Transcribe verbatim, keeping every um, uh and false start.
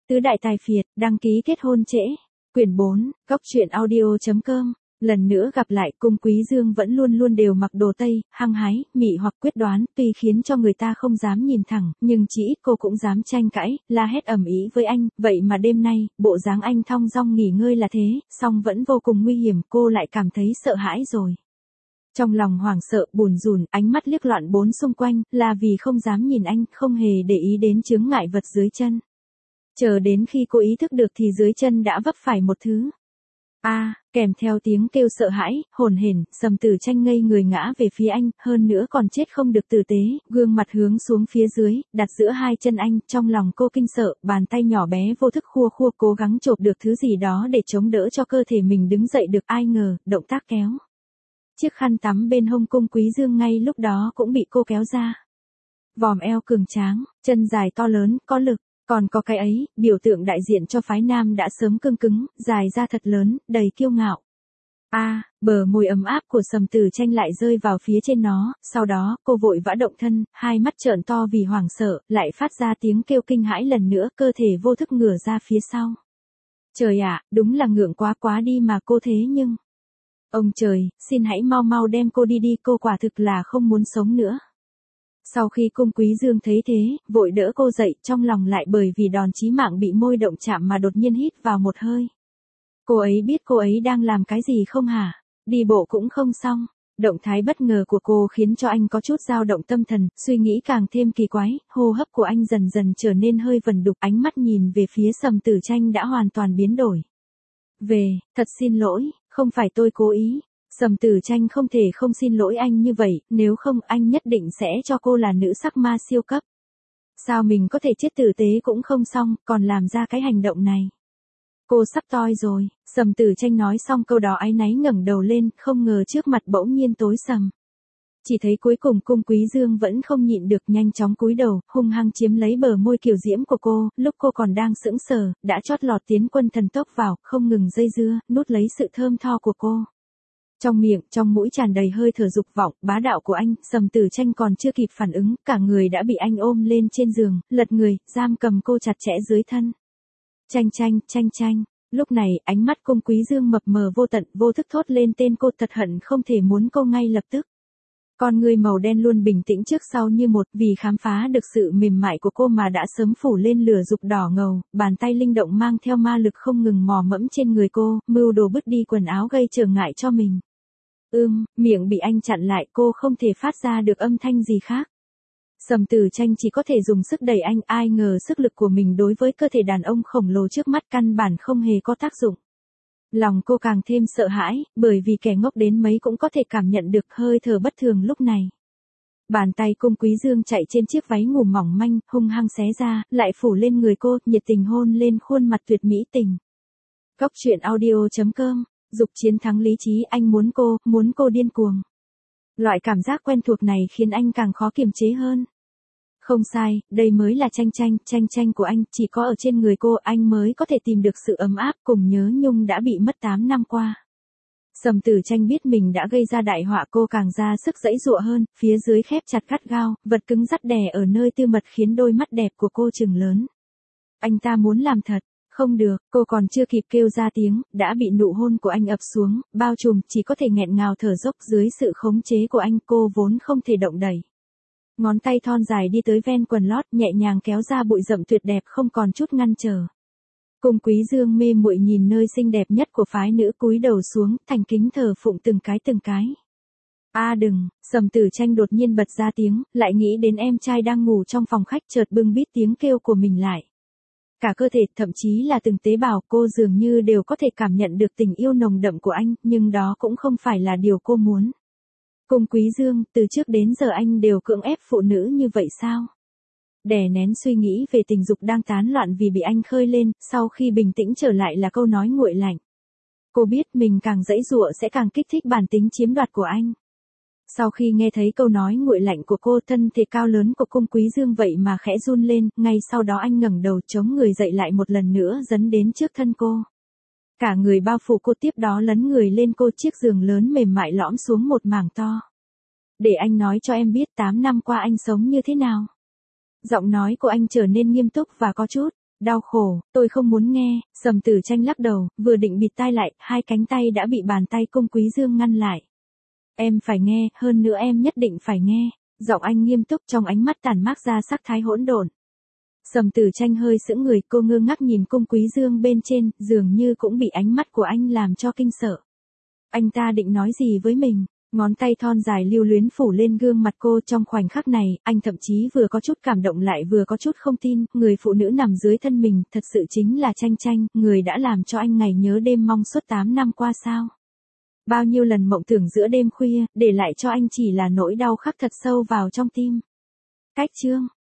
Tứ đại tài phiệt, đăng ký kết hôn trễ. Quyển bốn, góc truyện audio chấm com. Lần nữa gặp lại, Cung Quý Dương vẫn luôn luôn đều mặc đồ tây, hăng hái, mị hoặc quyết đoán, tuy khiến cho người ta không dám nhìn thẳng, nhưng chỉ ít cô cũng dám tranh cãi, la hét ầm ĩ với anh, vậy mà đêm nay, bộ dáng anh thong dong nghỉ ngơi là thế, song vẫn vô cùng nguy hiểm, cô lại cảm thấy sợ hãi rồi. Trong lòng hoảng sợ, bùn rùn, ánh mắt liếc loạn bốn xung quanh, là vì không dám nhìn anh, không hề để ý đến chướng ngại vật dưới chân. Chờ đến khi cô ý thức được thì dưới chân đã vấp phải một thứ. A, à, kèm theo tiếng kêu sợ hãi, hồn hển, Sầm Tử Tranh ngây người ngã về phía anh, hơn nữa còn chết không được tử tế, gương mặt hướng xuống phía dưới, đặt giữa hai chân anh, trong lòng cô kinh sợ, bàn tay nhỏ bé vô thức khua khua cố gắng chộp được thứ gì đó để chống đỡ cho cơ thể mình đứng dậy được, ai ngờ, động tác kéo. Chiếc khăn tắm bên hông Cung Quý Dương ngay lúc đó cũng bị cô kéo ra. Vòm eo cường tráng, chân dài to lớn, có lực. Còn có cái ấy, biểu tượng đại diện cho phái nam đã sớm cương cứng, dài ra thật lớn, đầy kiêu ngạo. A, à, bờ môi ấm áp của Sầm Tử Tranh lại rơi vào phía trên nó, sau đó, cô vội vã động thân, hai mắt trợn to vì hoảng sợ, lại phát ra tiếng kêu kinh hãi lần nữa, cơ thể vô thức ngửa ra phía sau. Trời ạ, đúng là ngượng quá quá đi mà cô thế nhưng... Ông trời, xin hãy mau mau đem cô đi đi, cô quả thực là không muốn sống nữa. Sau khi Cung Quý Dương thấy thế, vội đỡ cô dậy, trong lòng lại bởi vì đòn chí mạng bị môi động chạm mà đột nhiên hít vào một hơi. Cô ấy biết cô ấy đang làm cái gì không hả? Đi bộ cũng không xong. Động thái bất ngờ của cô khiến cho anh có chút dao động tâm thần, suy nghĩ càng thêm kỳ quái, hô hấp của anh dần dần trở nên hơi vần đục, ánh mắt nhìn về phía Sầm Tử Tranh đã hoàn toàn biến đổi. Về, thật xin lỗi, không phải tôi cố ý. Sầm Tử Tranh không thể không xin lỗi anh như vậy, nếu không anh nhất định sẽ cho cô là nữ sắc ma siêu cấp. Sao mình có thể chết tử tế cũng không xong, còn làm ra cái hành động này. Cô sắp toi rồi, Sầm Tử Tranh nói xong câu đó áy náy ngẩng đầu lên, không ngờ trước mặt bỗng nhiên tối sầm. Chỉ thấy cuối cùng Cung Quý Dương vẫn không nhịn được, nhanh chóng cúi đầu, hung hăng chiếm lấy bờ môi kiều diễm của cô, lúc cô còn đang sững sờ, đã chót lọt tiến quân thần tốc vào, không ngừng dây dưa, nuốt lấy sự thơm tho của cô. Trong miệng, trong mũi tràn đầy hơi thở dục vọng, bá đạo của anh, Sầm Tử Tranh còn chưa kịp phản ứng, cả người đã bị anh ôm lên trên giường, lật người, giam cầm cô chặt chẽ dưới thân. Tranh tranh, tranh tranh. Lúc này, ánh mắt Cung Quý Dương mập mờ vô tận, vô thức thốt lên tên cô, thật hận không thể muốn cô ngay lập tức. Con người màu đen luôn bình tĩnh trước sau như một, vì khám phá được sự mềm mại của cô mà đã sớm phủ lên lửa dục đỏ ngầu, bàn tay linh động mang theo ma lực không ngừng mò mẫm trên người cô, mưu đồ bứt đi quần áo gây trở ngại cho mình. Ưm, miệng bị anh chặn lại, cô không thể phát ra được âm thanh gì khác. Sầm Tử Tranh chỉ có thể dùng sức đẩy anh, ai ngờ sức lực của mình đối với cơ thể đàn ông khổng lồ trước mắt căn bản không hề có tác dụng. Lòng cô càng thêm sợ hãi, bởi vì kẻ ngốc đến mấy cũng có thể cảm nhận được hơi thở bất thường lúc này. Bàn tay Cung Quý Dương chạy trên chiếc váy ngủ mỏng manh, hung hăng xé ra, lại phủ lên người cô, nhiệt tình hôn lên khuôn mặt tuyệt mỹ tình. Góc truyện audio chấm com, dục chiến thắng lý trí, anh muốn cô, muốn cô điên cuồng. Loại cảm giác quen thuộc này khiến anh càng khó kiềm chế hơn. Không sai, đây mới là tranh tranh, tranh tranh của anh, chỉ có ở trên người cô anh mới có thể tìm được sự ấm áp cùng nhớ nhung đã bị mất tám năm qua. Sầm Tử Tranh biết mình đã gây ra đại họa, cô càng ra sức giãy giụa hơn, phía dưới khép chặt gắt gao, vật cứng rắt đè ở nơi tư mật khiến đôi mắt đẹp của cô trừng lớn. Anh ta muốn làm thật, không được, cô còn chưa kịp kêu ra tiếng, đã bị nụ hôn của anh ập xuống, bao trùm, chỉ có thể nghẹn ngào thở dốc dưới sự khống chế của anh, cô vốn không thể động đẩy. Ngón tay thon dài đi tới ven quần lót, nhẹ nhàng kéo ra bụi rậm tuyệt đẹp không còn chút ngăn trở. Cung Quý Dương mê muội nhìn nơi xinh đẹp nhất của phái nữ, cúi đầu xuống, thành kính thờ phụng từng cái từng cái. A à đừng, Sầm Tử Tranh đột nhiên bật ra tiếng, lại nghĩ đến em trai đang ngủ trong phòng khách, chợt bưng bít tiếng kêu của mình lại. Cả cơ thể, thậm chí là từng tế bào cô dường như đều có thể cảm nhận được tình yêu nồng đậm của anh, nhưng đó cũng không phải là điều cô muốn. Cung Quý Dương, từ trước đến giờ anh đều cưỡng ép phụ nữ như vậy sao? Đè nén suy nghĩ về tình dục đang tán loạn vì bị anh khơi lên, sau khi bình tĩnh trở lại là câu nói nguội lạnh. Cô biết mình càng giãy giụa sẽ càng kích thích bản tính chiếm đoạt của anh. Sau khi nghe thấy câu nói nguội lạnh của cô, thân thể cao lớn của Cung Quý Dương vậy mà khẽ run lên, ngay sau đó anh ngẩng đầu chống người dậy lại một lần nữa dấn đến trước thân cô. Cả người bao phủ cô, tiếp đó lấn người lên cô, chiếc giường lớn mềm mại lõm xuống một mảng to. Để anh nói cho em biết tám năm qua anh sống như thế nào. Giọng nói của anh trở nên nghiêm túc và có chút Đau khổ, tôi không muốn nghe, Sầm Tử Tranh lắc đầu, vừa định bịt tai lại, hai cánh tay đã bị bàn tay Cung Quý Dương ngăn lại. Em phải nghe, hơn nữa em nhất định phải nghe. Giọng anh nghiêm túc, trong ánh mắt tản mát ra sắc thái hỗn độn. Sầm Tử Tranh hơi sững người, cô ngơ ngác nhìn Cung Quý Dương bên trên, dường như cũng bị ánh mắt của anh làm cho kinh sợ. Anh ta định nói gì với mình? Ngón tay thon dài lưu luyến phủ lên gương mặt cô, trong khoảnh khắc này, anh thậm chí vừa có chút cảm động lại vừa có chút không tin, người phụ nữ nằm dưới thân mình, thật sự chính là Tranh Tranh, người đã làm cho anh ngày nhớ đêm mong suốt tám năm qua sao. Bao nhiêu lần mộng tưởng giữa đêm khuya, để lại cho anh chỉ là nỗi đau khắc thật sâu vào trong tim. Cách chương